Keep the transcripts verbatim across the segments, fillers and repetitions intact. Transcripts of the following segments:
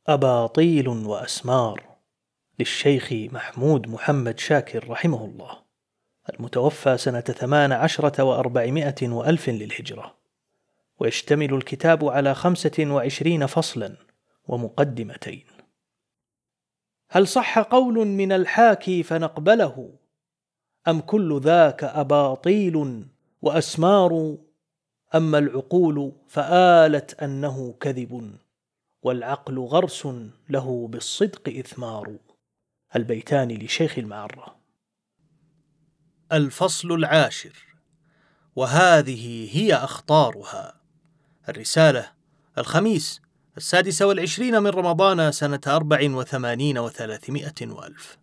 أباطيل وأسمار للشيخ محمود محمد شاكر رحمه الله، المتوفى سنة ثمان عشرة وأربعمائة وألف للهجرة. ويشتمل الكتاب على خمسة وعشرين فصلا ومقدمتين. هل صح قول من الحاكي فنقبله، أم كل ذاك أباطيل وأسمار؟ أما العقول فآلت أنه كذب، والعقل غرس له بالصدق إثمار. البيتان لشيخ المعرة. الفصل العاشر، وهذه هي أخطارها. الرسالة، الخميس السادس والعشرين من رمضان سنة أربع وثمانين وثلاثمائة وألف.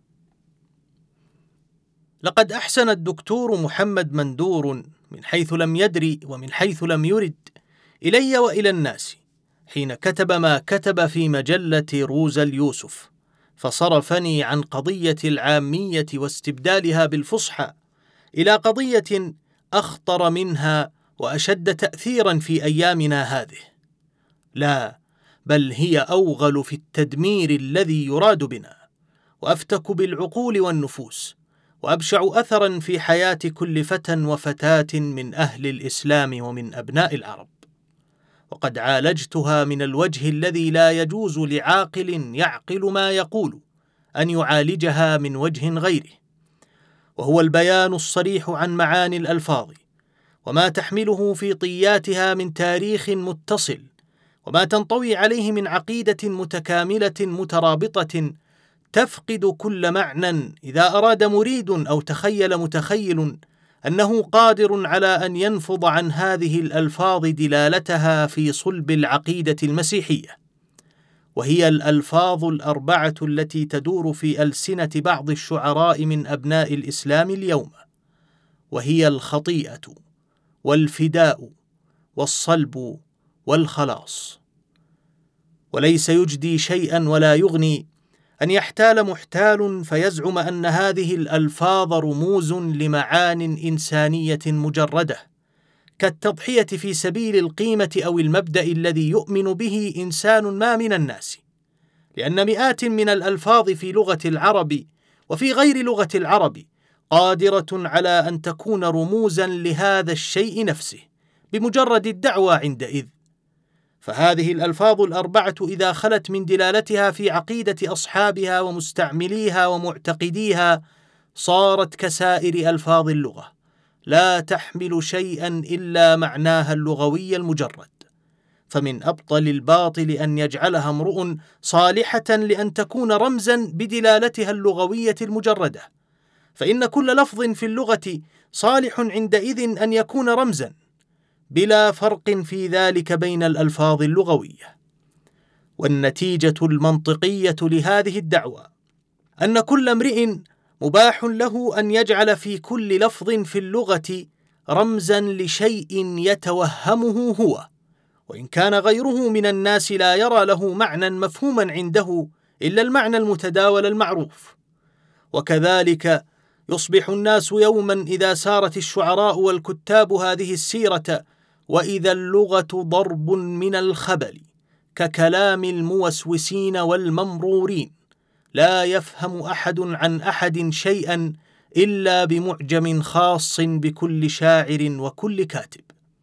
لقد أحسن الدكتور محمد مندور من حيث لم يدري ومن حيث لم يرد إلي وإلى الناس حين كتب ما كتب في مجلة روز اليوسف، فصرفني عن قضية العامية واستبدالها بالفصحى إلى قضية أخطر منها وأشد تأثيرا في أيامنا هذه. لا، بل هي أوغل في التدمير الذي يراد بنا، وأفتك بالعقول والنفوس، وأبشع أثرا في حياة كل فتى وفتاة من أهل الإسلام ومن أبناء العرب. وقد عالجتها من الوجه الذي لا يجوز لعاقل يعقل ما يقول أن يعالجها من وجه غيره، وهو البيان الصريح عن معاني الألفاظ وما تحمله في طياتها من تاريخ متصل، وما تنطوي عليه من عقيدة متكاملة مترابطة تفقد كل معنى إذا أراد مريد أو تخيل متخيل أنه قادر على أن ينفض عن هذه الألفاظ دلالتها في صلب العقيدة المسيحية. وهي الألفاظ الأربعة التي تدور في ألسنة بعض الشعراء من أبناء الإسلام اليوم، وهي الخطيئة والفداء والصلب والخلاص. وليس يجدي شيئا ولا يغني أن يحتال محتال فيزعم أن هذه الألفاظ رموز لمعان إنسانية مجردة، كالتضحية في سبيل القيمة أو المبدأ الذي يؤمن به إنسان ما من الناس، لأن مئات من الألفاظ في لغة العرب وفي غير لغة العرب قادرة على أن تكون رموزا لهذا الشيء نفسه بمجرد الدعوى عندئذ. فهذه الألفاظ الأربعة إذا خلت من دلالتها في عقيدة أصحابها ومستعمليها ومعتقديها صارت كسائر ألفاظ اللغة، لا تحمل شيئا إلا معناها اللغوي المجرد. فمن أبطل الباطل أن يجعلها امرؤ صالحة لأن تكون رمزا بدلالتها اللغوية المجردة، فإن كل لفظ في اللغة صالح عندئذ أن يكون رمزا، بلا فرق في ذلك بين الألفاظ اللغوية. والنتيجة المنطقية لهذه الدعوة أن كل امرئ مباح له أن يجعل في كل لفظ في اللغة رمزا لشيء يتوهمه هو، وإن كان غيره من الناس لا يرى له معنى مفهوما عنده إلا المعنى المتداول المعروف. وكذلك يصبح الناس يوما إذا سارت الشعراء والكتاب هذه السيرة وإذا اللغة ضرب من الخبل ككلام الموسوسين والممرورين، لا يفهم أحد عن أحد شيئا إلا بمعجم خاص بكل شاعر وكل كاتب.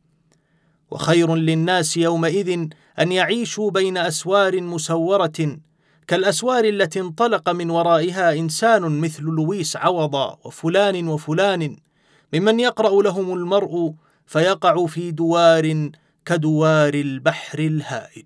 وخير للناس يومئذ أن يعيشوا بين أسوار مسورة كالأسوار التي انطلق من ورائها إنسان مثل لويس عوض وفلان وفلان، ممن يقرأ لهم المرء فيقع في دوار كدوار البحر الهائج.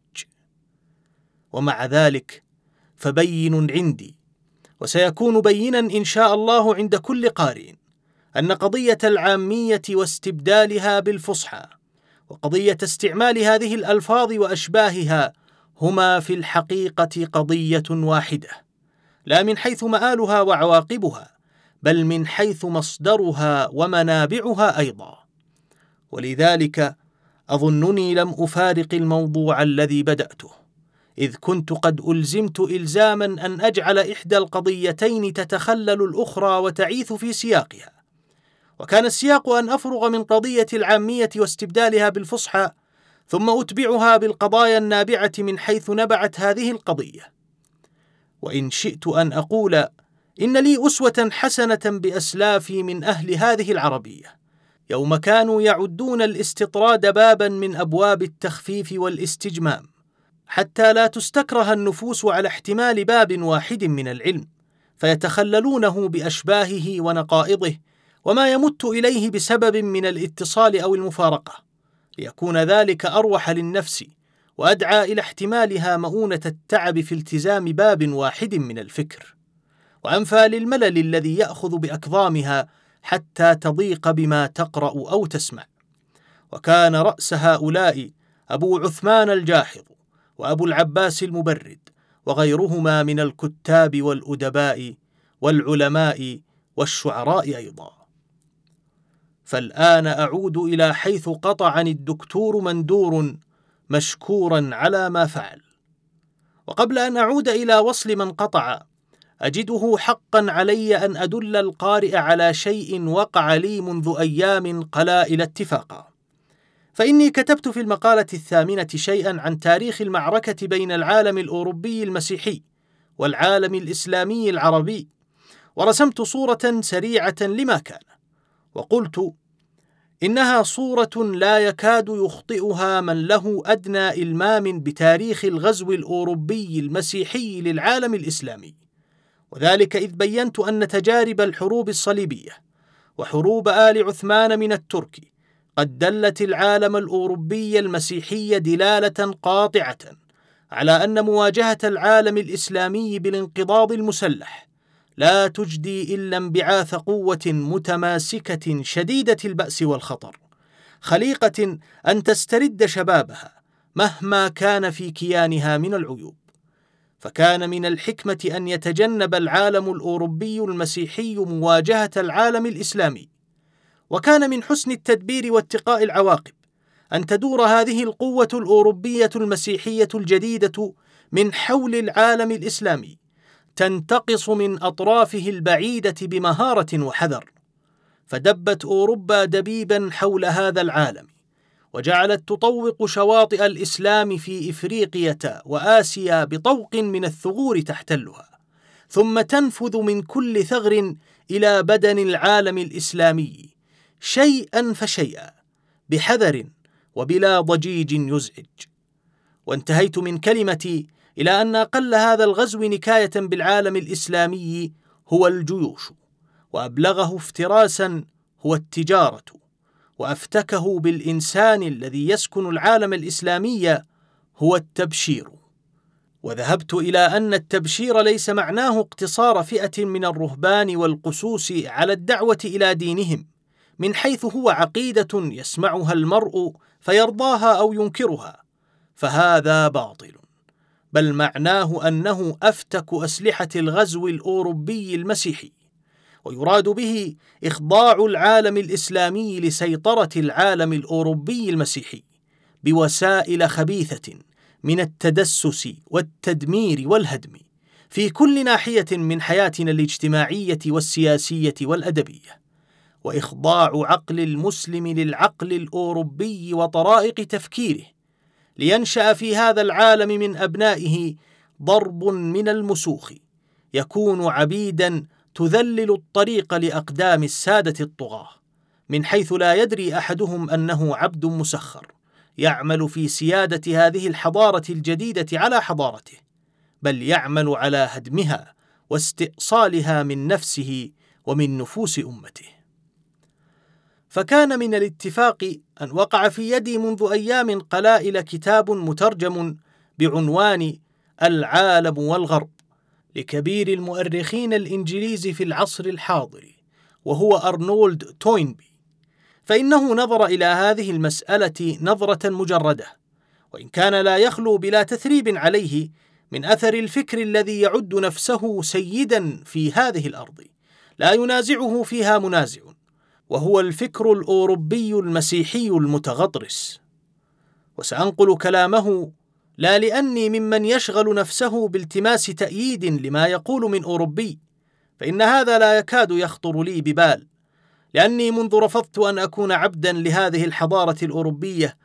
ومع ذلك فبين عندي، وسيكون بينا إن شاء الله عند كل قارئ، أن قضية العامية واستبدالها بالفصحى وقضية استعمال هذه الألفاظ وأشباهها هما في الحقيقة قضية واحدة، لا من حيث مآلها وعواقبها، بل من حيث مصدرها ومنابعها أيضا. ولذلك أظنني لم أفارق الموضوع الذي بدأته، إذ كنت قد ألزمت إلزاما أن أجعل إحدى القضيتين تتخلل الأخرى وتعيث في سياقها، وكان السياق أن أفرغ من قضية العامية واستبدالها بالفصحى ثم أتبعها بالقضايا النابعة من حيث نبعت هذه القضية. وإن شئت أن أقول إن لي أسوة حسنة بأسلافي من أهل هذه العربية، يوم كانوا يعدون الاستطراد بابا من أبواب التخفيف والاستجمام، حتى لا تستكره النفوس على احتمال باب واحد من العلم، فيتخللونه بأشباهه ونقائضه وما يمت إليه بسبب من الاتصال أو المفارقة، ليكون ذلك أروح للنفس وأدعى إلى احتمالها مؤونة التعب في التزام باب واحد من الفكر، وأنفى للملل الذي يأخذ بأكظامها حتى تضيق بما تقرأ أو تسمع. وكان رأس هؤلاء أبو عثمان الجاحظ وأبو العباس المبرد وغيرهما من الكتاب والأدباء والعلماء والشعراء أيضا. فالآن أعود إلى حيث قطعني الدكتور مندور مشكورا على ما فعل. وقبل أن أعود إلى وصل من قطع، أجده حقا علي أن أدل القارئ على شيء وقع لي منذ أيام قلائل اتفاقا. فإني كتبت في المقالة الثامنة شيئا عن تاريخ المعركة بين العالم الأوروبي المسيحي والعالم الإسلامي العربي، ورسمت صورة سريعة لما كان، وقلت إنها صورة لا يكاد يخطئها من له أدنى إلمام بتاريخ الغزو الأوروبي المسيحي للعالم الإسلامي، وذلك إذ بينت أن تجارب الحروب الصليبية وحروب آل عثمان من الترك قد دلت العالم الأوروبي المسيحي دلالة قاطعة على أن مواجهة العالم الإسلامي بالانقضاض المسلح لا تجدي إلا انبعاث قوة متماسكة شديدة البأس والخطر، خليقة أن تسترد شبابها مهما كان في كيانها من العيوب. فكان من الحكمة أن يتجنب العالم الأوروبي المسيحي مواجهة العالم الإسلامي، وكان من حسن التدبير واتقاء العواقب أن تدور هذه القوة الأوروبية المسيحية الجديدة من حول العالم الإسلامي، تنتقص من أطرافه البعيدة بمهارة وحذر. فدبت أوروبا دبيبا حول هذا العالم، وجعلت تطوق شواطئ الإسلام في إفريقية وآسيا بطوق من الثغور تحتلها، ثم تنفذ من كل ثغر إلى بدن العالم الإسلامي شيئا فشيئا بحذر وبلا ضجيج يزعج. وانتهيت من كلمتي إلى أن أقل هذا الغزو نكاية بالعالم الإسلامي هو الجيوش، وأبلغه افتراسا هو التجارة، وأفتكه بالإنسان الذي يسكن العالم الإسلامي هو التبشير. وذهبت إلى أن التبشير ليس معناه اقتصار فئة من الرهبان والقسوس على الدعوة إلى دينهم، من حيث هو عقيدة يسمعها المرء فيرضاها أو ينكرها، فهذا باطل، بل معناه أنه أفتك أسلحة الغزو الأوروبي المسيحي، ويراد به إخضاع العالم الإسلامي لسيطرة العالم الأوروبي المسيحي بوسائل خبيثة من التدسس والتدمير والهدم في كل ناحية من حياتنا الاجتماعية والسياسية والأدبية، وإخضاع عقل المسلم للعقل الأوروبي وطرائق تفكيره، لينشأ في هذا العالم من أبنائه ضرب من المسوخ يكون عبيدا تذلل الطريق لأقدام السادة الطغاة، من حيث لا يدري أحدهم أنه عبد مسخر يعمل في سيادة هذه الحضارة الجديدة على حضارته، بل يعمل على هدمها واستئصالها من نفسه ومن نفوس أمته. فكان من الاتفاق أن وقع في يدي منذ أيام قلائل كتاب مترجم بعنوان العالم والغرب لكبير المؤرخين الإنجليز في العصر الحاضر، وهو أرنولد توينبي. فإنه نظر إلى هذه المسألة نظرة مجردة، وإن كان لا يخلو بلا تثريب عليه من أثر الفكر الذي يعد نفسه سيدا في هذه الأرض لا ينازعه فيها منازع، وهو الفكر الأوروبي المسيحي المتغطرس. وسأنقل كلامه لا لأني ممن يشغل نفسه بالتماس تأييد لما يقول من أوروبي، فإن هذا لا يكاد يخطر لي ببال، لأني منذ رفضت أن أكون عبدا لهذه الحضارة الأوروبية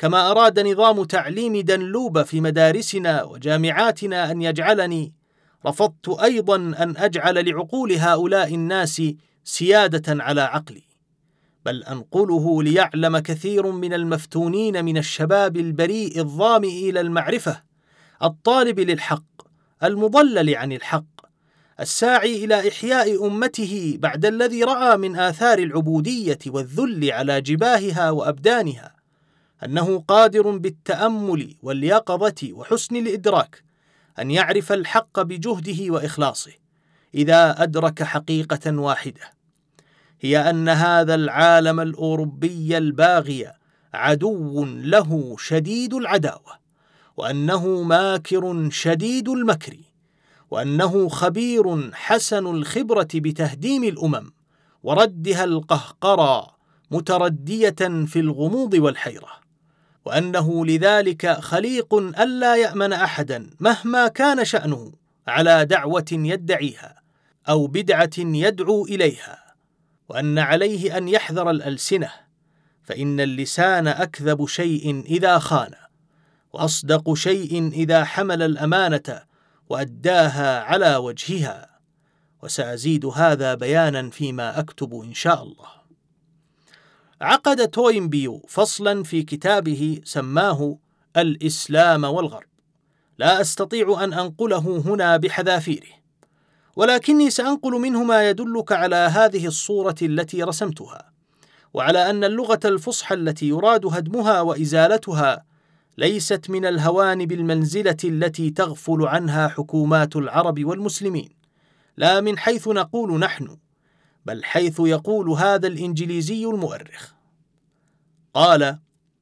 كما أراد نظام تعليم دنلوب في مدارسنا وجامعاتنا أن يجعلني، رفضت أيضا أن أجعل لعقول هؤلاء الناس سيادة على عقلي، بل أنقله ليعلم كثير من المفتونين من الشباب البريء الظامئ إلى المعرفة، الطالب للحق، المضلل عن الحق، الساعي إلى إحياء أمته بعد الذي رأى من آثار العبودية والذل على جباهها وأبدانها، أنه قادر بالتأمل واليقظة وحسن الإدراك أن يعرف الحق بجهده وإخلاصه، إذا أدرك حقيقة واحدة، هي أن هذا العالم الأوروبي الباغي عدو له شديد العداوة، وأنه ماكر شديد المكر، وأنه خبير حسن الخبرة بتهديم الأمم وردها القهقرى متردية في الغموض والحيرة، وأنه لذلك خليق ألا يأمن أحدا مهما كان شأنه على دعوة يدعيها أو بدعة يدعو إليها، وأن عليه أن يحذر الألسنة، فإن اللسان أكذب شيء إذا خان، وأصدق شيء إذا حمل الأمانة وأداها على وجهها، وسأزيد هذا بيانا فيما أكتب إن شاء الله. عقد توينبي فصلا في كتابه سماه الإسلام والغرب، لا أستطيع أن أنقله هنا بحذافيره، ولكني سأنقل منه ما يدلك على هذه الصورة التي رسمتها، وعلى أن اللغة الفصحى التي يراد هدمها وإزالتها ليست من الهوان بالمنزلة التي تغفل عنها حكومات العرب والمسلمين، لا من حيث نقول نحن، بل حيث يقول هذا الإنجليزي المؤرخ. قال: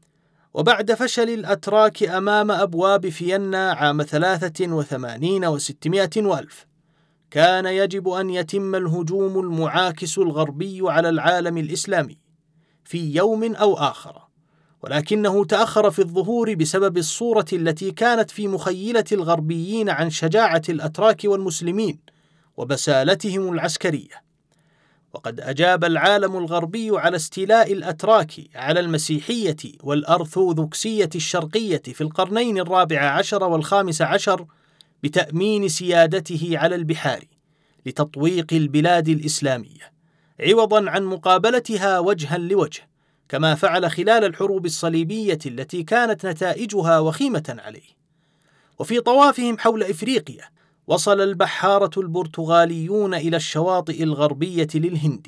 وبعد فشل الأتراك أمام أبواب فيينا عام ثلاثة وثمانين وستمائة وألف، كان يجب أن يتم الهجوم المعاكس الغربي على العالم الإسلامي في يوم أو آخر، ولكنه تأخر في الظهور بسبب الصورة التي كانت في مخيلة الغربيين عن شجاعة الأتراك والمسلمين وبسالتهم العسكرية. وقد أجاب العالم الغربي على استيلاء الأتراك على المسيحية والأرثوذكسية الشرقية في القرنين الرابع عشر والخامس عشر بتأمين سيادته على البحار لتطويق البلاد الإسلامية، عوضا عن مقابلتها وجها لوجه، كما فعل خلال الحروب الصليبية التي كانت نتائجها وخيمة عليه. وفي طوافهم حول إفريقيا وصل البحارة البرتغاليون إلى الشواطئ الغربية للهند،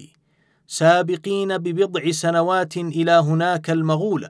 سابقين ببضع سنوات إلى هناك المغول،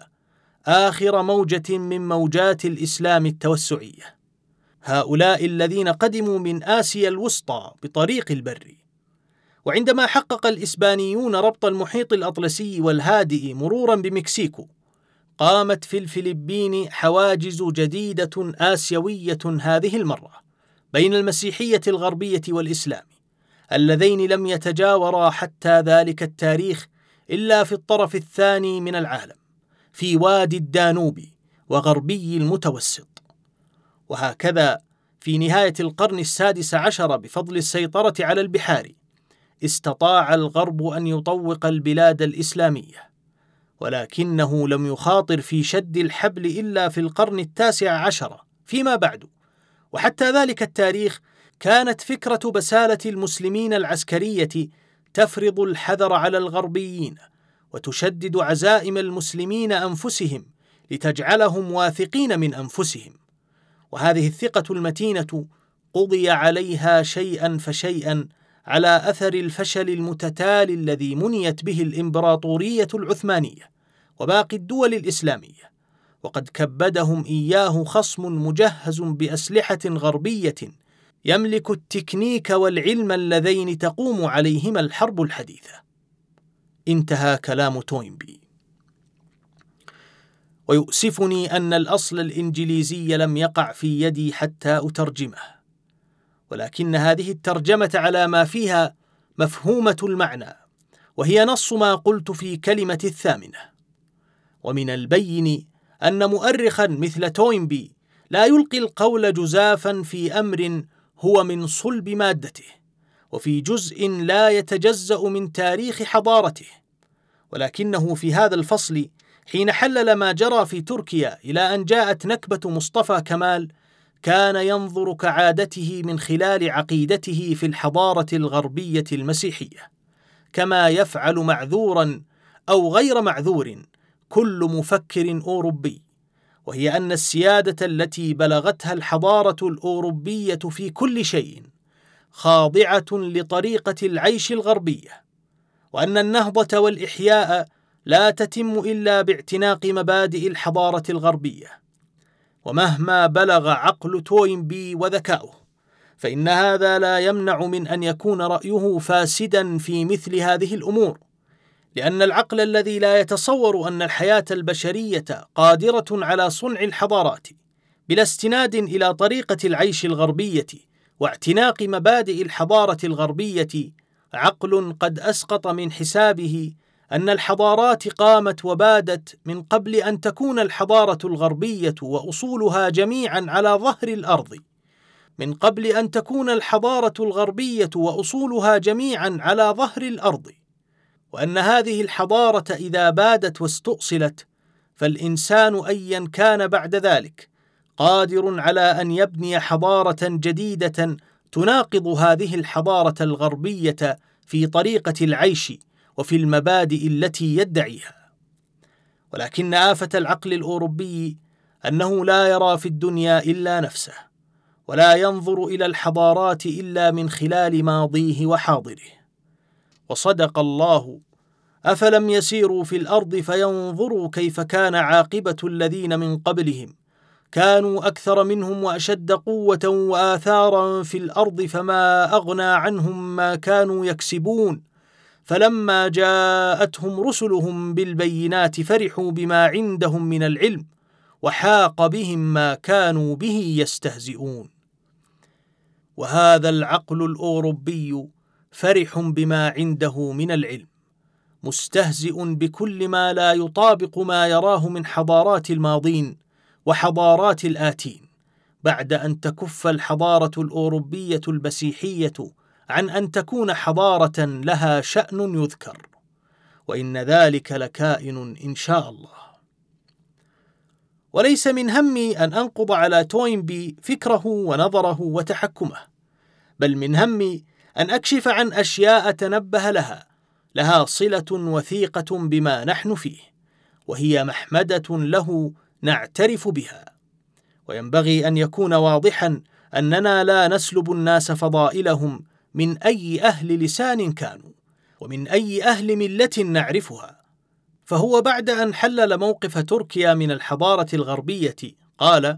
آخر موجة من موجات الإسلام التوسعية، هؤلاء الذين قدموا من آسيا الوسطى بطريق البر. وعندما حقق الإسبانيون ربط المحيط الأطلسي والهادئ مرورا بمكسيكو، قامت في الفلبين حواجز جديدة آسيوية هذه المرة بين المسيحية الغربية والإسلام، اللذين لم يتجاورا حتى ذلك التاريخ إلا في الطرف الثاني من العالم، في وادي الدانوب وغربي المتوسط. وهكذا في نهاية القرن السادس عشر بفضل السيطرة على البحار استطاع الغرب أن يطوق البلاد الإسلامية، ولكنه لم يخاطر في شد الحبل إلا في القرن التاسع عشر فيما بعد. وحتى ذلك التاريخ كانت فكرة بسالة المسلمين العسكرية تفرض الحذر على الغربيين، وتشدد عزائم المسلمين أنفسهم لتجعلهم واثقين من أنفسهم، وهذه الثقة المتينة قضي عليها شيئا فشيئا على أثر الفشل المتتالي الذي منيت به الإمبراطورية العثمانية وباقي الدول الإسلامية، وقد كبدهم إياه خصم مجهز بأسلحة غربية يملك التكنيك والعلم اللذين تقوم عليهما الحرب الحديثة. انتهى كلام توينبي. ويؤسفني أن الأصل الإنجليزي لم يقع في يدي حتى أترجمه، ولكن هذه الترجمة على ما فيها مفهومة المعنى، وهي نص ما قلت في كلمة الثامنة. ومن البين أن مؤرخا مثل توينبي لا يلقي القول جزافا في أمر هو من صلب مادته، وفي جزء لا يتجزأ من تاريخ حضارته، ولكنه في هذا الفصل حين حلل ما جرى في تركيا إلى أن جاءت نكبة مصطفى كمال، كان ينظر كعادته من خلال عقيدته في الحضارة الغربية المسيحية، كما يفعل معذورا أو غير معذور كل مفكر أوروبي، وهي أن السيادة التي بلغتها الحضارة الأوروبية في كل شيء خاضعة لطريقة العيش الغربية، وأن النهضة والإحياء لا تتم إلا باعتناق مبادئ الحضارة الغربية. ومهما بلغ عقل توينبي وذكاؤه، فإن هذا لا يمنع من أن يكون رأيه فاسدا في مثل هذه الأمور، لأن العقل الذي لا يتصور أن الحياة البشرية قادرة على صنع الحضارات بلا استناد إلى طريقة العيش الغربية واعتناق مبادئ الحضارة الغربية، عقل قد أسقط من حسابه أن الحضارات قامت وبادت من قبل أن تكون الحضارة الغربية وأصولها جميعا على ظهر الأرض، من قبل أن تكون الحضارة الغربية وأصولها جميعا على ظهر الأرض، وأن هذه الحضارة إذا بادت واستؤصلت فالإنسان أيا كان بعد ذلك قادر على أن يبني حضارة جديدة تناقض هذه الحضارة الغربية في طريقة العيش وفي المبادئ التي يدعيها. ولكن آفة العقل الأوروبي أنه لا يرى في الدنيا إلا نفسه، ولا ينظر إلى الحضارات إلا من خلال ماضيه وحاضره. وصدق الله: أفلم يسيروا في الأرض فينظروا كيف كان عاقبة الذين من قبلهم كانوا أكثر منهم وأشد قوة وآثارا في الأرض فما أغنى عنهم ما كانوا يكسبون فلما جاءتهم رسلهم بالبينات فرحوا بما عندهم من العلم وحاق بهم ما كانوا به يستهزئون. وهذا العقل الأوروبي فرح بما عنده من العلم، مستهزئ بكل ما لا يطابق ما يراه من حضارات الماضين وحضارات الآتين، بعد أن تكف الحضارة الأوروبية المسيحية عن أن تكون حضارة لها شأن يذكر، وإن ذلك لكائن إن شاء الله. وليس من همي أن أنقض على توينبي فكره ونظره وتحكمه، بل من همي أن أكشف عن أشياء تنبه لها لها صلة وثيقة بما نحن فيه، وهي محمدة له نعترف بها. وينبغي أن يكون واضحا أننا لا نسلب الناس فضائلهم من أي أهل لسان كانوا ومن أي أهل ملة نعرفها. فهو بعد أن حلل موقف تركيا من الحضارة الغربية قال: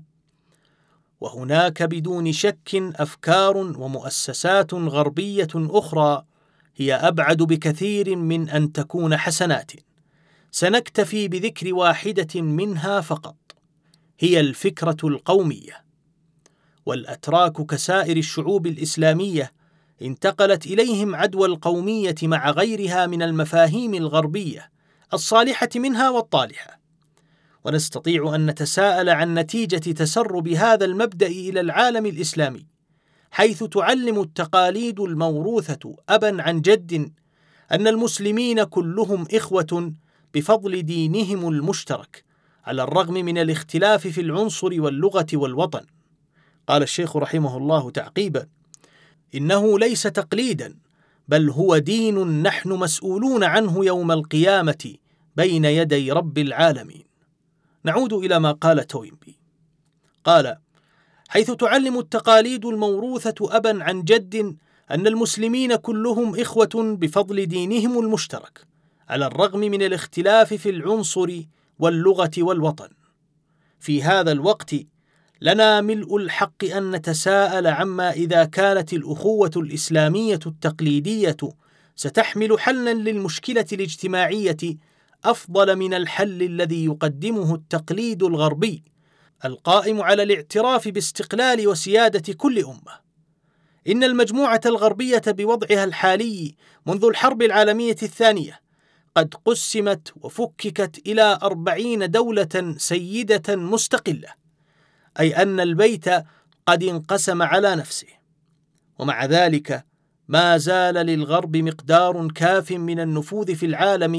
وهناك بدون شك أفكار ومؤسسات غربية أخرى هي أبعد بكثير من أن تكون حسنات، سنكتفي بذكر واحدة منها فقط، هي الفكرة القومية. والأتراك كسائر الشعوب الإسلامية انتقلت إليهم عدوى القومية مع غيرها من المفاهيم الغربية الصالحة منها والطالحة، ونستطيع أن نتساءل عن نتيجة تسرب هذا المبدأ إلى العالم الإسلامي، حيث تعلم التقاليد الموروثة أبا عن جد أن المسلمين كلهم إخوة بفضل دينهم المشترك، على الرغم من الاختلاف في العنصر واللغة والوطن. قال الشيخ رحمه الله تعقيبا: إنه ليس تقليدا، بل هو دين نحن مسؤولون عنه يوم القيامة بين يدي رب العالمين. نعود إلى ما قال توينبي. قال: حيث تعلم التقاليد الموروثة أبا عن جد أن المسلمين كلهم إخوة بفضل دينهم المشترك، على الرغم من الاختلاف في العنصر واللغة والوطن. في هذا الوقت لنا ملء الحق أن نتساءل عما إذا كانت الأخوة الإسلامية التقليدية ستحمل حلا للمشكلة الاجتماعية أفضل من الحل الذي يقدمه التقليد الغربي القائم على الاعتراف باستقلال وسيادة كل أمة. إن المجموعة الغربية بوضعها الحالي منذ الحرب العالمية الثانية قد قسمت وفككت إلى أربعين دولة سيدة مستقلة، أي أن البيت قد انقسم على نفسه. ومع ذلك ما زال للغرب مقدار كاف من النفوذ في العالم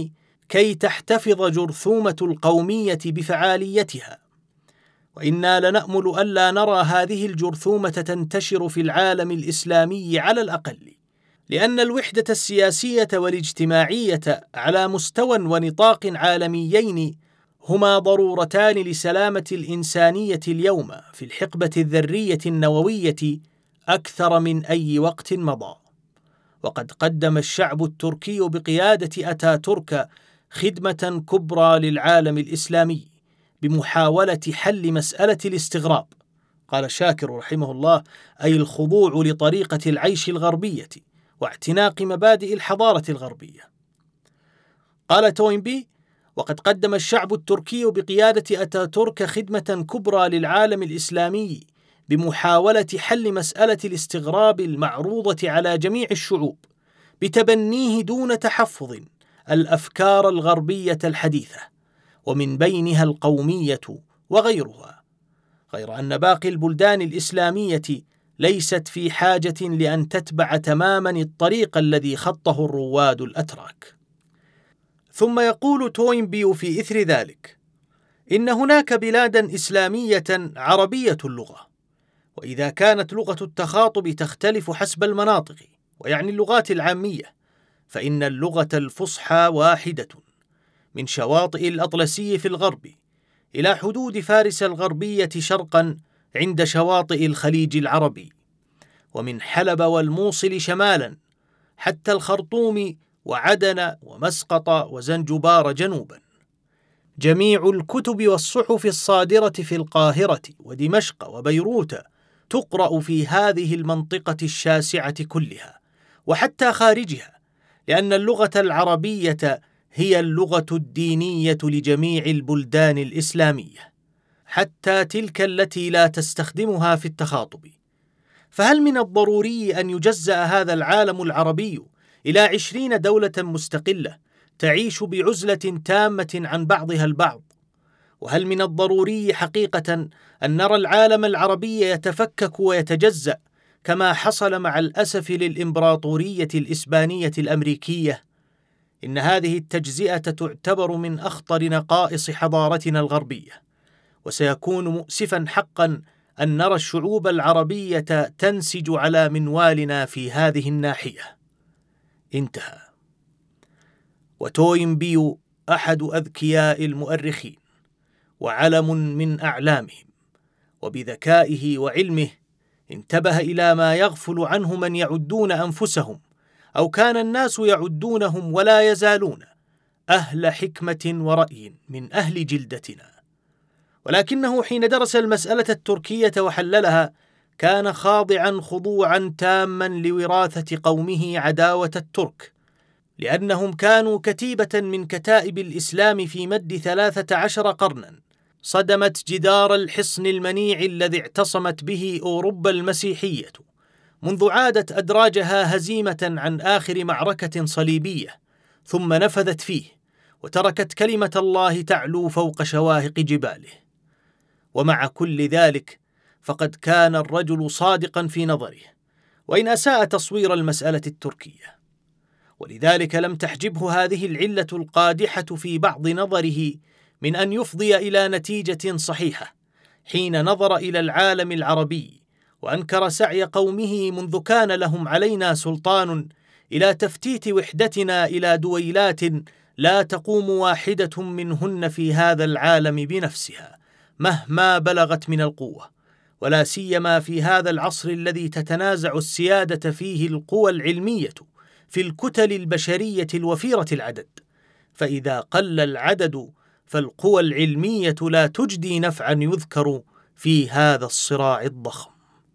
كي تحتفظ جرثومة القومية بفعاليتها، وإنا لنأمل ألا نرى هذه الجرثومة تنتشر في العالم الإسلامي على الأقل، لأن الوحدة السياسية والاجتماعية على مستوى ونطاق عالميين هما ضرورتان لسلامة الإنسانية اليوم في الحقبة الذرية النووية أكثر من أي وقت مضى. وقد قدم الشعب التركي بقيادة أتاتورك خدمة كبرى للعالم الإسلامي بمحاولة حل مسألة الاستغراب، قال شاكر رحمه الله، أي الخضوع لطريقة العيش الغربية واعتناق مبادئ الحضارة الغربية. قال توينبي: وقد قدم الشعب التركي بقيادة أتاتورك خدمة كبرى للعالم الإسلامي بمحاولة حل مسألة الاستغراب المعروضة على جميع الشعوب بتبنيه دون تحفظ الأفكار الغربية الحديثة، ومن بينها القومية وغيرها، غير أن باقي البلدان الإسلامية ليست في حاجة لأن تتبع تماما الطريق الذي خطه الرواد الأتراك. ثم يقول توينبي في إثر ذلك: إن هناك بلادا إسلامية عربية اللغة، وإذا كانت لغة التخاطب تختلف حسب المناطق، ويعني اللغات العامية، فإن اللغة الفصحى واحدة من شواطئ الأطلسي في الغرب إلى حدود فارس الغربية شرقا عند شواطئ الخليج العربي، ومن حلب والموصل شمالا حتى الخرطوم وعدن ومسقط وزنجبار جنوبا. جميع الكتب والصحف الصادرة في القاهرة ودمشق وبيروت تقرأ في هذه المنطقة الشاسعة كلها وحتى خارجها، لأن اللغة العربية هي اللغة الدينية لجميع البلدان الإسلامية، حتى تلك التي لا تستخدمها في التخاطب. فهل من الضروري أن يجزأ هذا العالم العربي إلى عشرين دولة مستقلة تعيش بعزلة تامة عن بعضها البعض؟ وهل من الضروري حقيقة أن نرى العالم العربي يتفكك ويتجزأ كما حصل مع الأسف للإمبراطورية الإسبانية الأمريكية؟ إن هذه التجزئة تعتبر من أخطر نقائص حضارتنا الغربية، وسيكون مؤسفا حقا أن نرى الشعوب العربية تنسج على منوالنا في هذه الناحية. انتهى. وتوينبي أحد أذكياء المؤرخين وعلم من أعلامهم، وبذكائه وعلمه انتبه إلى ما يغفل عنه من يعدون أنفسهم أو كان الناس يعدونهم ولا يزالون أهل حكمة ورأي من أهل جلدتنا، ولكنه حين درس المسألة التركية وحللها كان خاضعا خضوعا تاما لوراثة قومه عداوة الترك، لأنهم كانوا كتيبة من كتائب الإسلام في مد ثلاثة عشر قرنا صدمت جدار الحصن المنيع الذي اعتصمت به أوروبا المسيحية منذ عادت أدراجها هزيمة عن آخر معركة صليبية، ثم نفذت فيه وتركت كلمة الله تعلو فوق شواهق جباله. ومع كل ذلك فقد كان الرجل صادقا في نظره، وإن أساء تصوير المسألة التركية، ولذلك لم تحجبه هذه العلة القادحة في بعض نظره من أن يفضي إلى نتيجة صحيحة حين نظر إلى العالم العربي وأنكر سعي قومه منذ كان لهم علينا سلطان إلى تفتيت وحدتنا إلى دويلات لا تقوم واحدة منهن في هذا العالم بنفسها مهما بلغت من القوة، ولا سيما في هذا العصر الذي تتنازع السيادة فيه القوى العلمية في الكتل البشرية الوفيرة العدد، فإذا قل العدد فالقوى العلمية لا تجدي نفعا يذكر في هذا الصراع الضخم.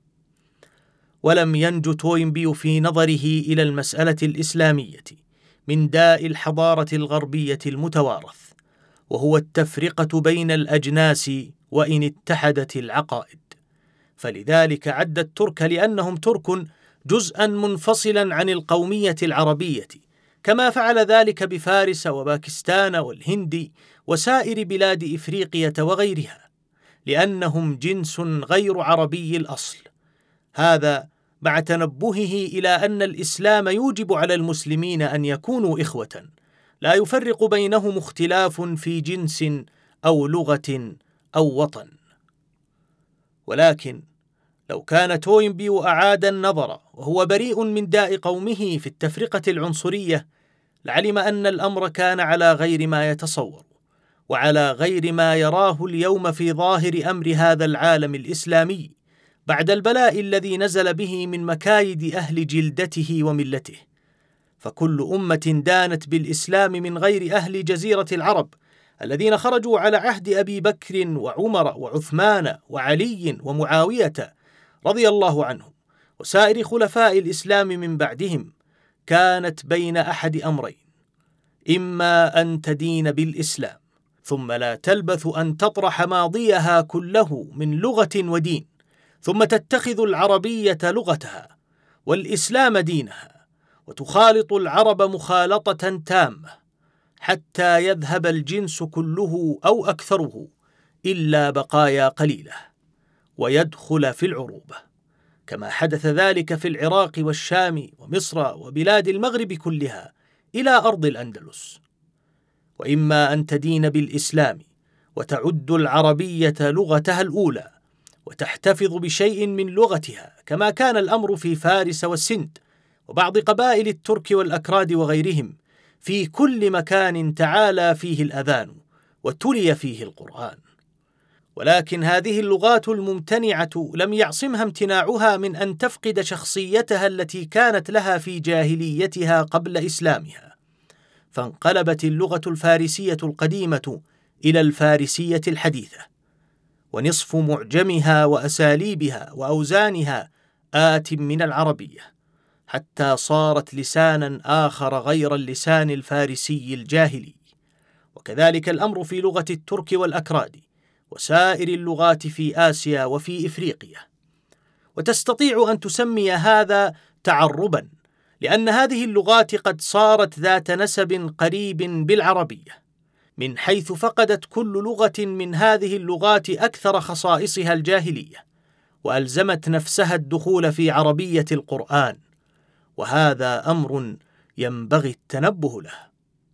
ولم ينج توينبي في نظره إلى المسألة الإسلامية من داء الحضارة الغربية المتوارث، وهو التفرقة بين الأجناس وإن اتحدت العقائد. فلذلك عد الترك لأنهم ترك جزءا منفصلا عن القومية العربية، كما فعل ذلك بفارس وباكستان والهند وسائر بلاد إفريقيا وغيرها، لأنهم جنس غير عربي الأصل. هذا مع تنبهه إلى أن الإسلام يوجب على المسلمين أن يكونوا إخوة لا يفرق بينهم اختلاف في جنس أو لغة أو وطن. ولكن لو كان توينبي أعاد النظر وهو بريء من داء قومه في التفرقة العنصرية، لعلم أن الأمر كان على غير ما يتصور، وعلى غير ما يراه اليوم في ظاهر أمر هذا العالم الإسلامي بعد البلاء الذي نزل به من مكايد أهل جلدته وملته. فكل أمة دانت بالإسلام من غير أهل جزيرة العرب الذين خرجوا على عهد أبي بكر وعمر وعثمان وعلي ومعاوية رضي الله عنهم وسائر خلفاء الإسلام من بعدهم، كانت بين أحد أمرين: إما أن تدين بالإسلام ثم لا تلبث أن تطرح ماضيها كله من لغة ودين، ثم تتخذ العربية لغتها والإسلام دينها، وتخالط العرب مخالطة تامة حتى يذهب الجنس كله أو أكثره إلا بقايا قليلة ويدخل في العروبة، كما حدث ذلك في العراق والشام ومصر وبلاد المغرب كلها إلى أرض الأندلس. وإما أن تدين بالإسلام وتعد العربية لغتها الأولى وتحتفظ بشيء من لغتها، كما كان الأمر في فارس والسند وبعض قبائل الترك والأكراد وغيرهم، في كل مكان تعالى فيه الأذان وتلي فيه القرآن. ولكن هذه اللغات الممتنعة لم يعصمها امتناعها من أن تفقد شخصيتها التي كانت لها في جاهليتها قبل إسلامها، فانقلبت اللغة الفارسية القديمة إلى الفارسية الحديثة، ونصف معجمها وأساليبها وأوزانها آت من العربية، حتى صارت لسانا آخر غير اللسان الفارسي الجاهلي. وكذلك الأمر في لغة الترك والأكراد وسائر اللغات في آسيا وفي إفريقيا. وتستطيع أن تسمي هذا تعربا، لأن هذه اللغات قد صارت ذات نسب قريب بالعربية، من حيث فقدت كل لغة من هذه اللغات أكثر خصائصها الجاهلية، وألزمت نفسها الدخول في عربية القرآن، وهذا أمر ينبغي التنبه له.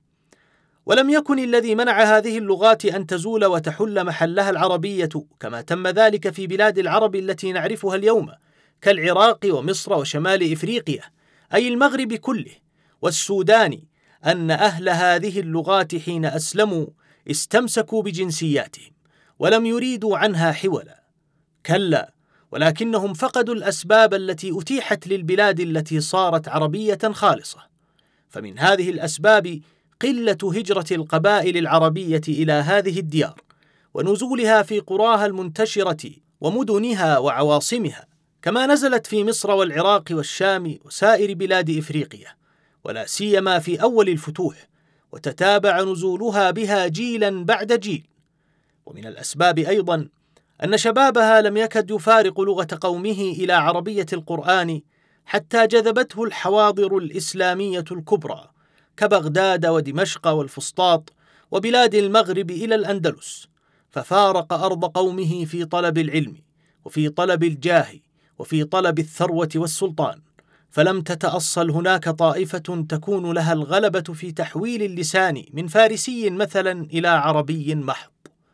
ولم يكن الذي منع هذه اللغات أن تزول وتحل محلها العربية، كما تم ذلك في بلاد العرب التي نعرفها اليوم كالعراق ومصر وشمال إفريقيا، أي المغرب كله والسودان، أن أهل هذه اللغات حين أسلموا استمسكوا بجنسياتهم ولم يريدوا عنها حولا. كلا، ولكنهم فقدوا الأسباب التي أتيحت للبلاد التي صارت عربية خالصة. فمن هذه الأسباب قلة هجرة القبائل العربية إلى هذه الديار، ونزولها في قراها المنتشرة ومدنها وعواصمها، كما نزلت في مصر والعراق والشام وسائر بلاد إفريقيا، ولا سيما في أول الفتوح، وتتابع نزولها بها جيلا بعد جيل. ومن الأسباب أيضا أن شبابها لم يكد يفارق لغة قومه إلى عربية القرآن حتى جذبته الحواضر الإسلامية الكبرى كبغداد ودمشق والفسطاط وبلاد المغرب إلى الأندلس، ففارق أرض قومه في طلب العلم وفي طلب الجاه وفي طلب الثروة والسلطان، فلم تتأصل هناك طائفة تكون لها الغلبة في تحويل اللسان من فارسي مثلا إلى عربي محض.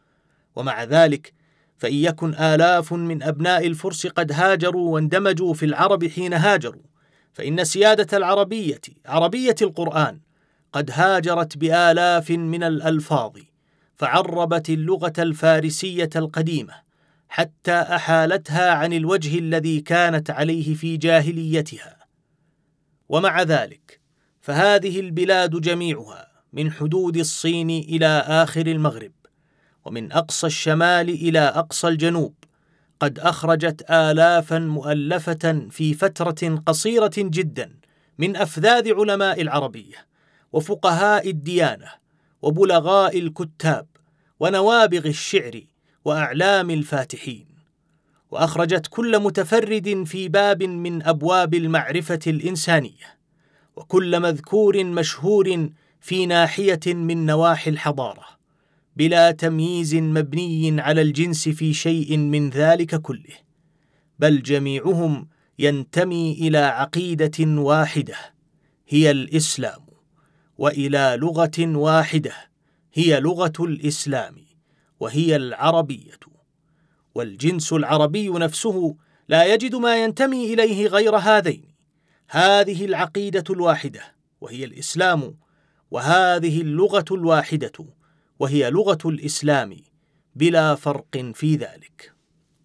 ومع ذلك فإن يكن آلاف من أبناء الفرس قد هاجروا واندمجوا في العرب حين هاجروا، فإن سيادة العربية عربية القرآن قد هاجرت بآلاف من الألفاظ، فعربت اللغة الفارسية القديمة حتى أحالتها عن الوجه الذي كانت عليه في جاهليتها. ومع ذلك فهذه البلاد جميعها من حدود الصين إلى آخر المغرب، ومن أقصى الشمال إلى أقصى الجنوب، قد أخرجت آلافا مؤلفة في فترة قصيرة جدا من أفذاذ علماء العربية وفقهاء الديانة وبلغاء الكتاب ونوابغ الشعر وأعلام الفاتحين، وأخرجت كل متفرد في باب من أبواب المعرفة الإنسانية، وكل مذكور مشهور في ناحية من نواحي الحضارة، بلا تمييز مبني على الجنس في شيء من ذلك كله، بل وإلى لغة واحدة هي لغة الإسلام، وهي العربية. والجنس العربي نفسه لا يجد ما ينتمي إليه غير هذين، هذه العقيدة الواحدة وهي الإسلام، وهذه اللغة الواحدة وهي لغة الإسلام، بلا فرق في ذلك.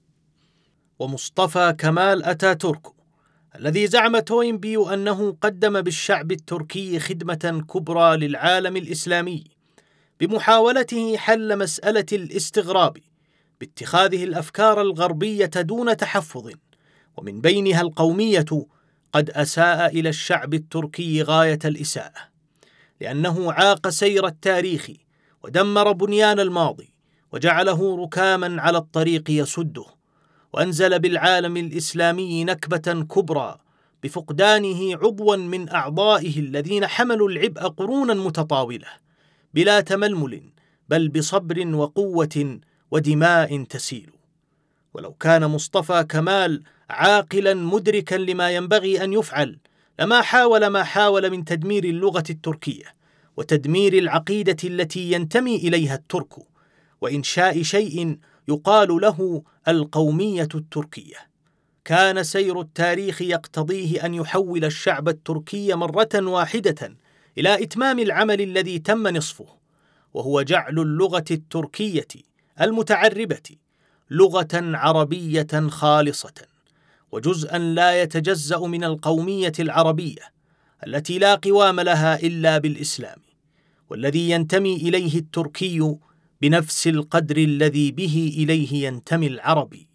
ومصطفى كمال أتاتورك الذي زعم توينبي أنه قدم بالشعب التركي خدمة كبرى للعالم الإسلامي بمحاولته حل مسألة الاستغراب باتخاذه الأفكار الغربية دون تحفظ، ومن بينها القومية، قد أساء إلى الشعب التركي غاية الإساءة، لأنه عاق سير التاريخ ودمر بنيان الماضي وجعله ركاما على الطريق يسده، وأنزل بالعالم الإسلامي نكبة كبرى بفقدانه عضوا من أعضائه الذين حملوا العبء قرونا متطاولة بلا تململ، بل بصبر وقوة ودماء تسيل. ولو كان مصطفى كمال عاقلا مدركا لما ينبغي أن يفعل لما حاول ما حاول من تدمير اللغة التركية وتدمير العقيدة التي ينتمي إليها الترك، وإنشاء شيء يقال له القومية التركية. كان سير التاريخ يقتضيه أن يحول الشعب التركي مرة واحدة إلى إتمام العمل الذي تم نصفه، وهو جعل اللغة التركية المتعربة لغة عربية خالصة، وجزءا لا يتجزأ من القومية العربية التي لا قوام لها إلا بالإسلام، والذي ينتمي إليه التركي بنفس القدر الذي به إليه ينتمي العربي.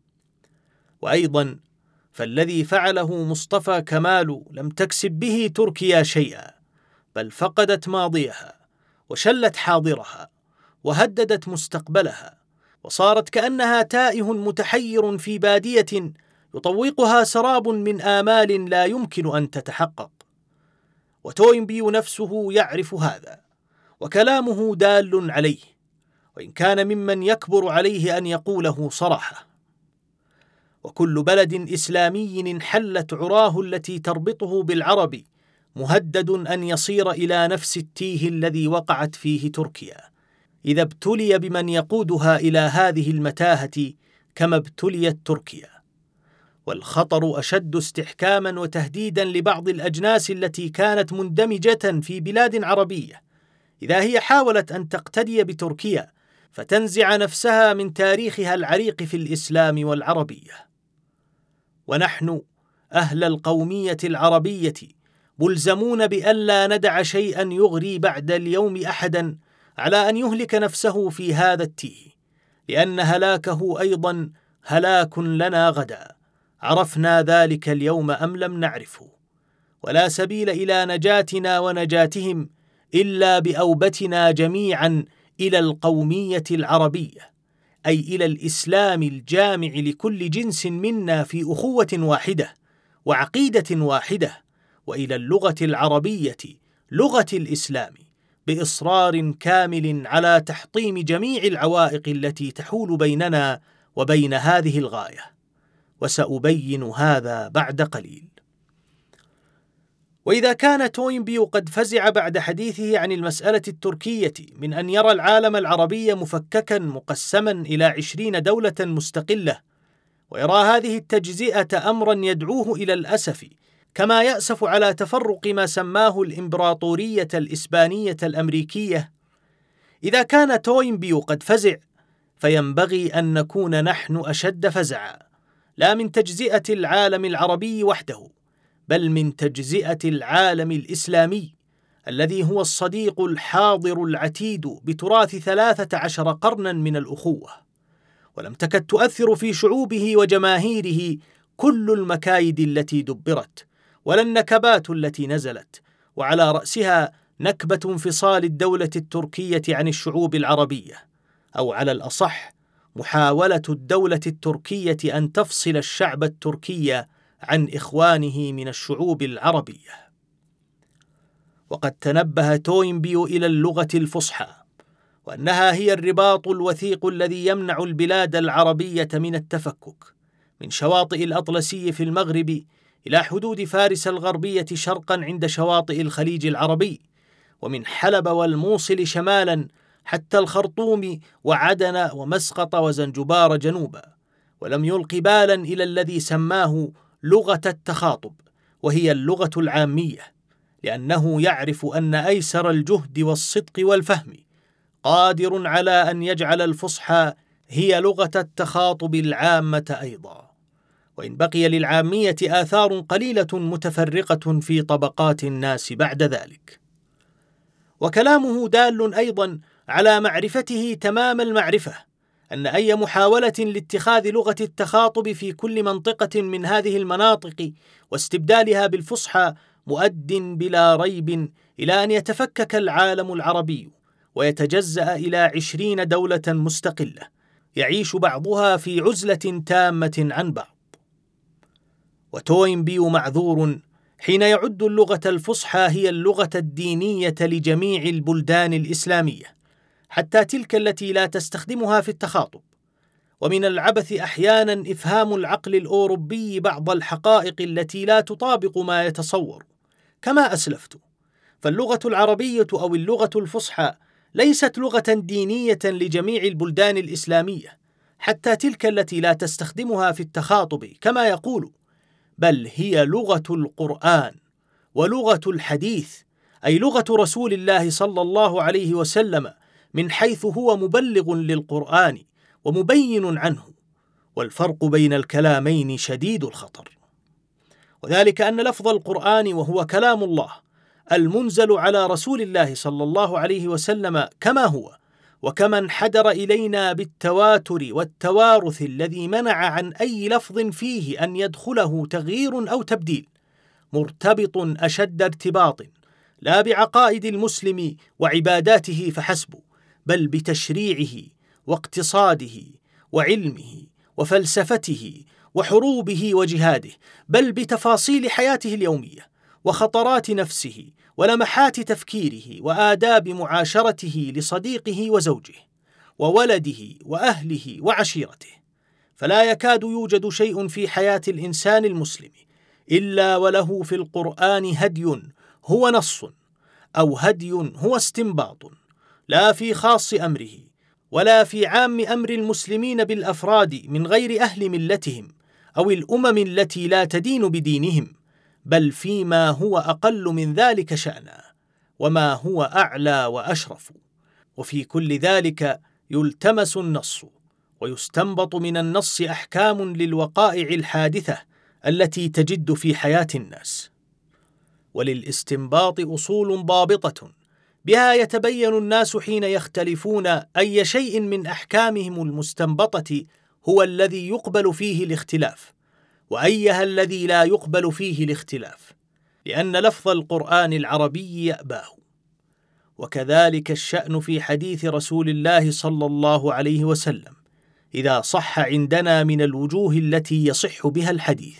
وأيضا فالذي فعله مصطفى كمال لم تكسب به تركيا شيئا، بل فقدت ماضيها وشلت حاضرها وهددت مستقبلها، وصارت كأنها تائه متحير في بادية يطوقها سراب من آمال لا يمكن أن تتحقق. وتوينبي نفسه يعرف هذا، وكلامه دال عليه، وإن كان ممن يكبر عليه أن يقوله صراحة. وكل بلد إسلامي انحلت عراه التي تربطه بالعرب مهدد أن يصير إلى نفس التيه الذي وقعت فيه تركيا، إذا ابتلي بمن يقودها إلى هذه المتاهة كما ابتليت تركيا. والخطر أشد استحكاما وتهديدا لبعض الأجناس التي كانت مندمجة في بلاد عربية، إذا هي حاولت أن تقتدي بتركيا فتنزع نفسها من تاريخها العريق في الإسلام والعربية. ونحن أهل القومية العربية ملزمون بألا ندع شيئا يغري بعد اليوم أحدا على أن يهلك نفسه في هذا التيه، لأن هلاكه أيضا هلاك لنا غدا، عرفنا ذلك اليوم أم لم نعرفه. ولا سبيل إلى نجاتنا ونجاتهم إلا بأوبتنا جميعا إلى القومية العربية، أي إلى الإسلام الجامع لكل جنس منا في أخوة واحدة وعقيدة واحدة، وإلى اللغة العربية لغة الإسلام، بإصرار كامل على تحطيم جميع العوائق التي تحول بيننا وبين هذه الغاية، وسأبين هذا بعد قليل. وإذا كان توينبي قد فزع بعد حديثه عن المسألة التركية من أن يرى العالم العربي مفككا مقسما إلى عشرين دولة مستقلة، ويرى هذه التجزئة أمرا يدعوه إلى الأسف، كما يأسف على تفرق ما سماه الإمبراطورية الإسبانية الأمريكية، إذا كان توينبي قد فزع فينبغي أن نكون نحن أشد فزعا، لا من تجزئة العالم العربي وحده، بل من تجزئة العالم الإسلامي الذي هو الصديق الحاضر العتيد بتراث ثلاثة عشر قرنا من الأخوة، ولم تكد تؤثر في شعوبه وجماهيره كل المكايد التي دبرت ولا النكبات التي نزلت، وعلى رأسها نكبة انفصال الدولة التركية عن الشعوب العربية، أو على الأصح محاولة الدولة التركية أن تفصل الشعب التركي عن إخوانه من الشعوب العربية. وقد تنبه توينبي إلى اللغة الفصحى، وأنها هي الرباط الوثيق الذي يمنع البلاد العربية من التفكك، من شواطئ الأطلسي في المغرب إلى حدود فارس الغربية شرقا عند شواطئ الخليج العربي، ومن حلب والموصل شمالا حتى الخرطوم وعدن ومسقط وزنجبار جنوبا، ولم يلق بالا إلى الذي سماه لغة التخاطب، وهي اللغة العامية، لأنه يعرف أن أيسر الجهد والصدق والفهم قادر على أن يجعل الفصحى هي لغة التخاطب العامة أيضا، وإن بقي للعامية آثار قليلة متفرقة في طبقات الناس بعد ذلك. وكلامه دال أيضا على معرفته تمام المعرفة أن أي محاولة لاتخاذ لغة التخاطب في كل منطقة من هذه المناطق واستبدالها بالفصحى مؤد بلا ريب إلى أن يتفكك العالم العربي ويتجزأ إلى عشرين دولة مستقلة يعيش بعضها في عزلة تامة عن بعض. وتوينبي معذور حين يعد اللغة الفصحى هي اللغة الدينية لجميع البلدان الإسلامية، حتى تلك التي لا تستخدمها في التخاطب. ومن العبث أحيانا إفهام العقل الأوروبي بعض الحقائق التي لا تطابق ما يتصور. كما أسلفت، فاللغة العربية أو اللغة الفصحى ليست لغة دينية لجميع البلدان الإسلامية، حتى تلك التي لا تستخدمها في التخاطب كما يقول، بل هي لغة القرآن ولغة الحديث، أي لغة رسول الله صلى الله عليه وسلم، من حيث هو مبلغ للقرآن ومبين عنه، والفرق بين الكلامين شديد الخطر. وذلك أن لفظ القرآن وهو كلام الله المنزل على رسول الله صلى الله عليه وسلم كما هو، وكما انحدر إلينا بالتواتر والتوارث الذي منع عن أي لفظ فيه أن يدخله تغيير أو تبديل، مرتبط أشد ارتباط لا بعقائد المسلم وعباداته فحسب، بل بتشريعه واقتصاده وعلمه وفلسفته وحروبه وجهاده، بل بتفاصيل حياته اليومية وخطرات نفسه ولمحات تفكيره وآداب معاشرته لصديقه وزوجه وولده وأهله وعشيرته. فلا يكاد يوجد شيء في حياة الإنسان المسلم إلا وله في القرآن هدي هو نص، أو هدي هو استنباط، لا في خاص أمره ولا في عام أمر المسلمين بالأفراد من غير أهل ملتهم أو الأمم التي لا تدين بدينهم، بل فيما هو أقل من ذلك شأنا وما هو أعلى وأشرف. وفي كل ذلك يلتمس النص، ويستنبط من النص أحكام للوقائع الحادثة التي تجد في حياة الناس. وللاستنباط أصول ضابطة بها يتبين الناس حين يختلفون أي شيء من أحكامهم المستنبطة هو الذي يقبل فيه الاختلاف، وأيها الذي لا يقبل فيه الاختلاف، لأن لفظ القرآن العربي يأباه. وكذلك الشأن في حديث رسول الله صلى الله عليه وسلم إذا صح عندنا من الوجوه التي يصح بها الحديث.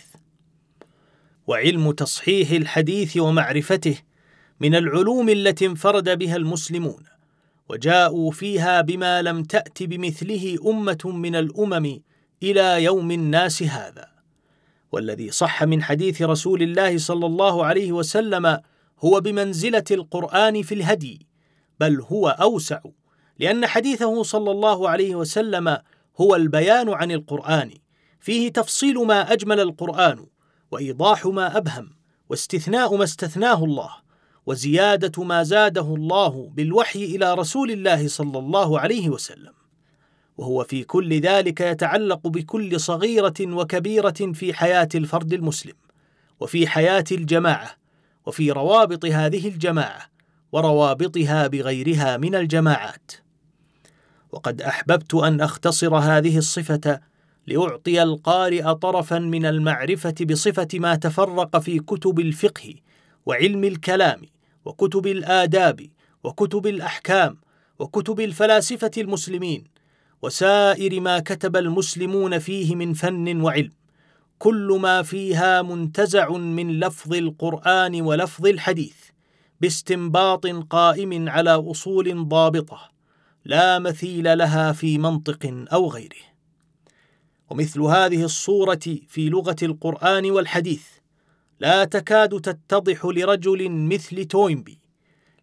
وعلم تصحيح الحديث ومعرفته من العلوم التي انفرد بها المسلمون، وجاءوا فيها بما لم تأت بمثله أمة من الأمم إلى يوم الناس هذا. والذي صح من حديث رسول الله صلى الله عليه وسلم هو بمنزلة القرآن في الهدي، بل هو أوسع، لأن حديثه صلى الله عليه وسلم هو البيان عن القرآن، فيه تفصيل ما أجمل القرآن، وإيضاح ما أبهم، واستثناء ما استثناه الله، وزيادة ما زاده الله بالوحي إلى رسول الله صلى الله عليه وسلم. وهو في كل ذلك يتعلق بكل صغيرة وكبيرة في حياة الفرد المسلم، وفي حياة الجماعة، وفي روابط هذه الجماعة وروابطها بغيرها من الجماعات. وقد أحببت أن أختصر هذه الصفة لأعطي القارئ طرفا من المعرفة بصفة ما تفرق في كتب الفقه وعلم الكلام وكتب الآداب وكتب الأحكام وكتب الفلاسفة المسلمين وسائر ما كتب المسلمون فيه من فن وعلم، كل ما فيها منتزع من لفظ القرآن ولفظ الحديث باستنباط قائم على أصول ضابطة لا مثيل لها في منطق أو غيره. ومثل هذه الصورة في لغة القرآن والحديث لا تكاد تتضح لرجل مثل توينبي،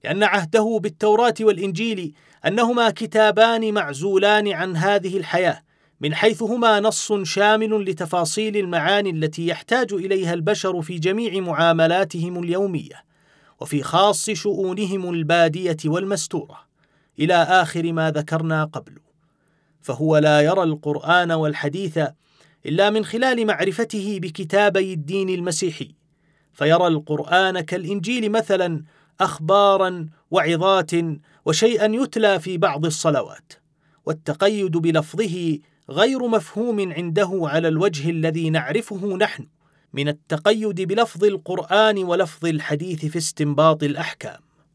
لأن عهده بالتوراة والإنجيل أنهما كتابان معزولان عن هذه الحياة، من حيث هما نص شامل لتفاصيل المعاني التي يحتاج إليها البشر في جميع معاملاتهم اليومية، وفي خاص شؤونهم البادية والمستورة، إلى آخر ما ذكرنا قبل. فهو لا يرى القرآن والحديث إلا من خلال معرفته بكتابي الدين المسيحي، فيرى القرآن كالإنجيل مثلا أخبارا وعظات وشيئا يتلى في بعض الصلوات، والتقيد بلفظه غير مفهوم عنده على الوجه الذي نعرفه نحن من التقيد بلفظ القرآن ولفظ الحديث في استنباط الأحكام.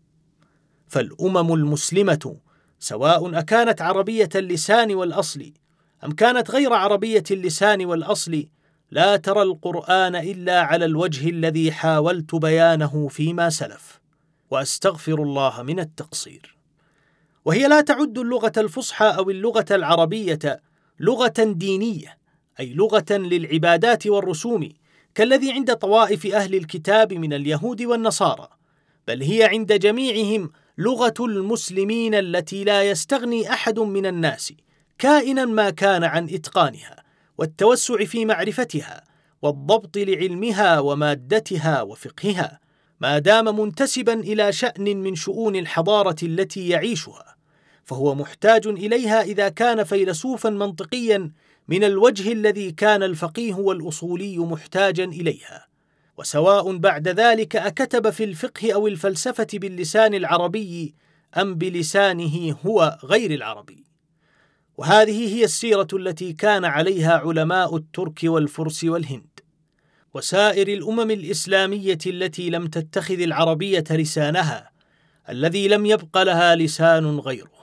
فالأمم المسلمة سواء أكانت عربية اللسان والأصل أم كانت غير عربية اللسان والأصل لا ترى القرآن إلا على الوجه الذي حاولت بيانه فيما سلف، وأستغفر الله من التقصير. وهي لا تعد اللغة الفصحى أو اللغة العربية لغة دينية، أي لغة للعبادات والرسوم كالذي عند طوائف أهل الكتاب من اليهود والنصارى، بل هي عند جميعهم لغة المسلمين التي لا يستغني أحد من الناس كائنا ما كان عن إتقانها والتوسع في معرفتها والضبط لعلمها ومادتها وفقهها، ما دام منتسبا إلى شأن من شؤون الحضارة التي يعيشها، فهو محتاج إليها إذا كان فيلسوفا منطقيا من الوجه الذي كان الفقيه والأصولي محتاجا إليها، وسواء بعد ذلك أكتب في الفقه أو الفلسفة باللسان العربي أم بلسانه هو غير العربي. وهذه هي السيرة التي كان عليها علماء الترك والفرس والهند وسائر الأمم الإسلامية التي لم تتخذ العربية لسانها، الذي لم يبق لها لسان غيره.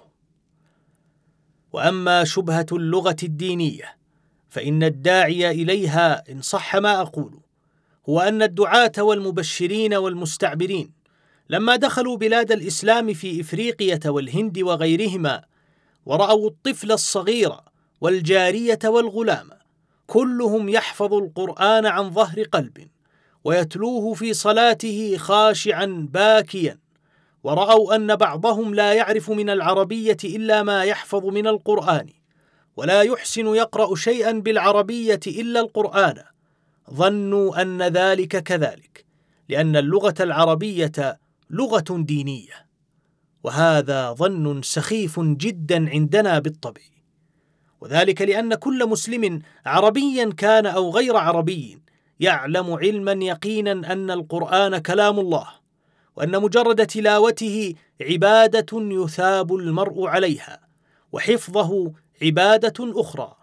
وأما شبهة اللغة الدينية فإن الداعي إليها، إن صح ما أقول، هو أن الدعاة والمبشرين والمستعبرين لما دخلوا بلاد الإسلام في إفريقية والهند وغيرهما ورأوا الطفل الصغير والجارية والغلام كلهم يحفظ القرآن عن ظهر قلب ويتلوه في صلاته خاشعا باكيا، ورأوا أن بعضهم لا يعرف من العربية إلا ما يحفظ من القرآن ولا يحسن يقرأ شيئا بالعربية إلا القرآن، ظنوا أن ذلك كذلك، لأن اللغة العربية لغة دينية، وهذا ظن سخيف جدا عندنا بالطبع، وذلك لأن كل مسلم عربيا كان أو غير عربي يعلم علما يقينا أن القرآن كلام الله، وأن مجرد تلاوته عبادة يثاب المرء عليها، وحفظه عبادة أخرى،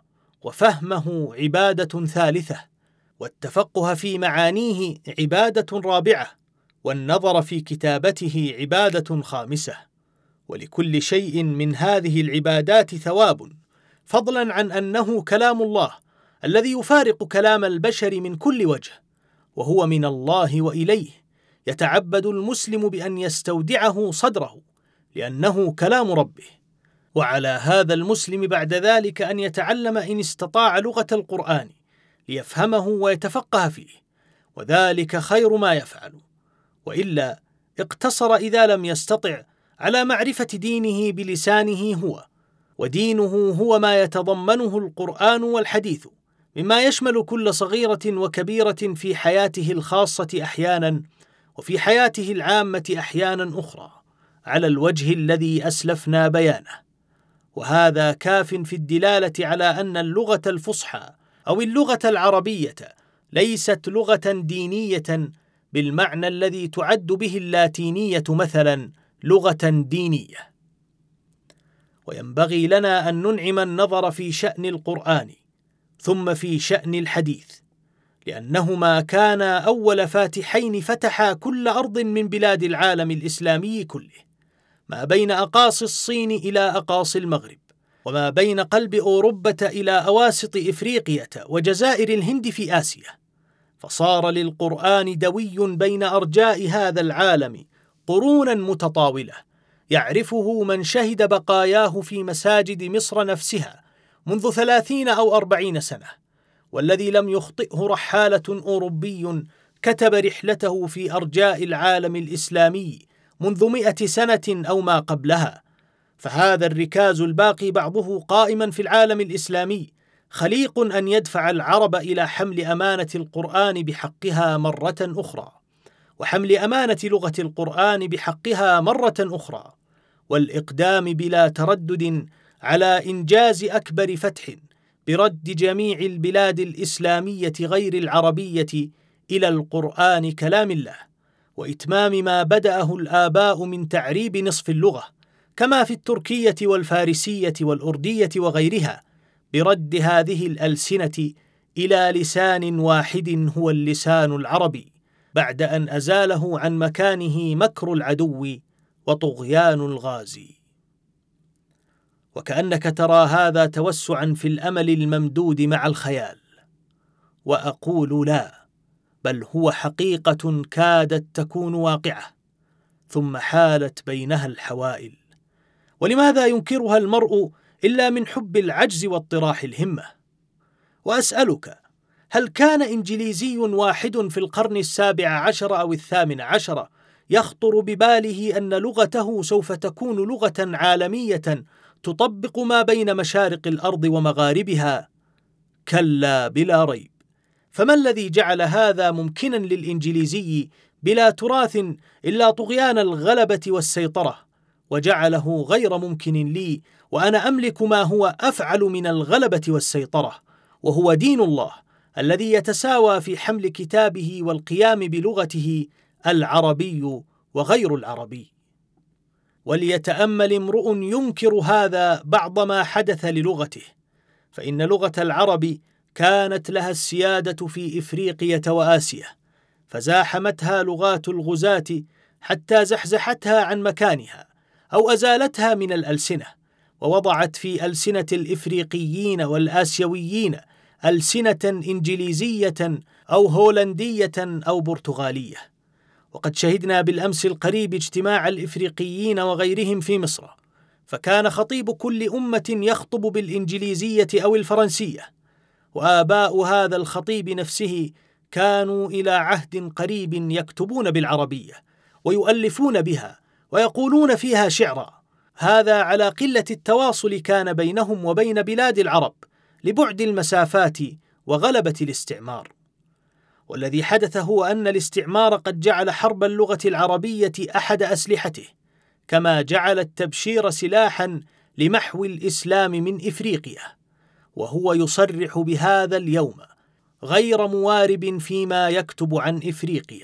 وفهمه عبادة ثالثة، والتفقه في معانيه عبادة رابعة، والنظر في كتابته عبادة خامسة. ولكل شيء من هذه العبادات ثواب، فضلا عن أنه كلام الله الذي يفارق كلام البشر من كل وجه، وهو من الله وإليه، يتعبد المسلم بأن يستودعه صدره لأنه كلام ربه. وعلى هذا المسلم بعد ذلك أن يتعلم إن استطاع لغة القرآن ليفهمه ويتفقه فيه، وذلك خير ما يفعل، وإلا اقتصر إذا لم يستطع على معرفة دينه بلسانه هو، ودينه هو ما يتضمنه القرآن والحديث مما يشمل كل صغيرة وكبيرة في حياته الخاصة أحيانا وفي حياته العامة أحيانا أخرى، على الوجه الذي أسلفنا بيانه. وهذا كاف في الدلالة على أن اللغة الفصحى أو اللغة العربية ليست لغة دينية بالمعنى الذي تعد به اللاتينية مثلا لغة دينية. وينبغي لنا أن ننعم النظر في شأن القرآن ثم في شأن الحديث، لأنهما كانا أول فاتحين فتحا كل أرض من بلاد العالم الإسلامي كله، ما بين أقاصي الصين إلى أقاصي المغرب، وما بين قلب أوروبة إلى أواسط إفريقية وجزائر الهند في آسيا، فصار للقرآن دوي بين أرجاء هذا العالم قرونا متطاولة يعرفه من شهد بقاياه في مساجد مصر نفسها منذ ثلاثين أو أربعين سنة، والذي لم يخطئه رحالة أوروبي كتب رحلته في أرجاء العالم الإسلامي منذ مئة سنة أو ما قبلها، فهذا الركاز الباقي بعضه قائما في العالم الإسلامي خليق أن يدفع العرب إلى حمل أمانة القرآن بحقها مرة أخرى، وحمل أمانة لغة القرآن بحقها مرة أخرى، والإقدام بلا تردد على إنجاز أكبر فتح برد جميع البلاد الإسلامية غير العربية إلى القرآن كلام الله، وإتمام ما بدأه الآباء من تعريب نصف اللغة كما في التركية والفارسية والأردية وغيرها، برد هذه الألسنة إلى لسان واحد هو اللسان العربي، بعد أن أزاله عن مكانه مكر العدو وطغيان الغازي. وكأنك ترى هذا توسعا في الأمل الممدود مع الخيال، وأقول لا، بل هو حقيقة كادت تكون واقعة ثم حالت بينها الحوائل. ولماذا ينكرها المرء إلا من حب العجز واضطراح الهمة؟ وأسألك، هل كان إنجليزي واحد في القرن السابع عشر أو الثامن عشر يخطر بباله أن لغته سوف تكون لغة عالمية تطبق ما بين مشارق الأرض ومغاربها؟ كلا بلا ريب. فما الذي جعل هذا ممكنا للإنجليزي بلا تراث إلا طغيان الغلبة والسيطرة، وجعله غير ممكن لي وأنا أملك ما هو أفعل من الغلبة والسيطرة، وهو دين الله الذي يتساوى في حمل كتابه والقيام بلغته العربي وغير العربي؟ وليتأمل امرؤ ينكر هذا بعض ما حدث للغته، فإن لغة العرب كانت لها السيادة في إفريقية وآسيا، فزاحمتها لغات الغزاة حتى زحزحتها عن مكانها أو أزالتها من الألسنة، ووضعت في ألسنة الإفريقيين والآسيويين ألسنة إنجليزية أو هولندية أو برتغالية. وقد شهدنا بالأمس القريب اجتماع الإفريقيين وغيرهم في مصر، فكان خطيب كل أمة يخطب بالإنجليزية أو الفرنسية، وآباء هذا الخطيب نفسه كانوا إلى عهد قريب يكتبون بالعربية ويؤلفون بها ويقولون فيها شعرا. هذا على قلة التواصل كان بينهم وبين بلاد العرب لبعد المسافات وغلبة الاستعمار. والذي حدث هو أن الاستعمار قد جعل حرب اللغة العربية أحد أسلحته، كما جعل التبشير سلاحا لمحو الإسلام من إفريقيا، وهو يصرح بهذا اليوم غير موارب فيما يكتب عن إفريقيا.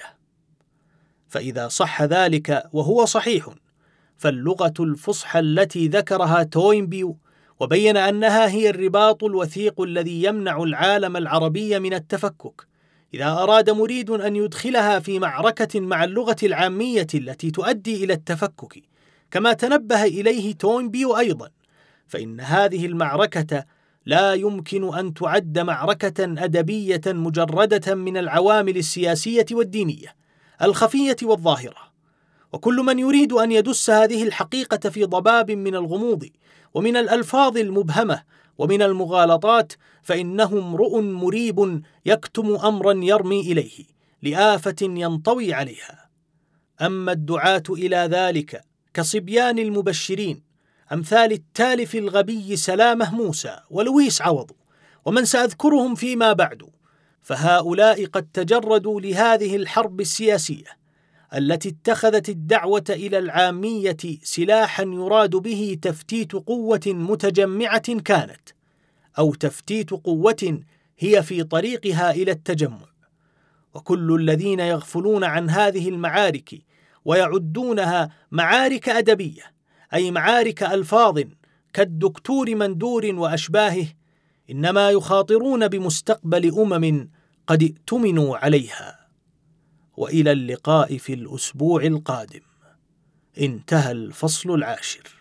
فإذا صح ذلك، وهو صحيح، فاللغة الفصحى التي ذكرها توينبي وبين أنها هي الرباط الوثيق الذي يمنع العالم العربي من التفكك إذا أراد مريد أن يدخلها في معركة مع اللغة العامية التي تؤدي إلى التفكك، كما تنبه إليه توينبي أيضا، فإن هذه المعركة لا يمكن أن تعد معركة أدبية مجردة من العوامل السياسية والدينية الخفية والظاهرة. وكل من يريد أن يدس هذه الحقيقة في ضباب من الغموض ومن الألفاظ المبهمة ومن المغالطات فإنه امرؤ مريب يكتم أمرا يرمي إليه لآفة ينطوي عليها. أما الدعاة إلى ذلك كصبيان المبشرين أمثال التالف الغبي سلامة موسى ولويس عوض ومن سأذكرهم فيما بعد، فهؤلاء قد تجردوا لهذه الحرب السياسية التي اتخذت الدعوة إلى العامية سلاحا يراد به تفتيت قوة متجمعة كانت، أو تفتيت قوة هي في طريقها إلى التجمع. وكل الذين يغفلون عن هذه المعارك ويعدونها معارك أدبية، أي معارك ألفاظ كالدكتور مندور وأشباهه، إنما يخاطرون بمستقبل أمم قد ائتمنوا عليها. وإلى اللقاء في الأسبوع القادم. انتهى الفصل العاشر.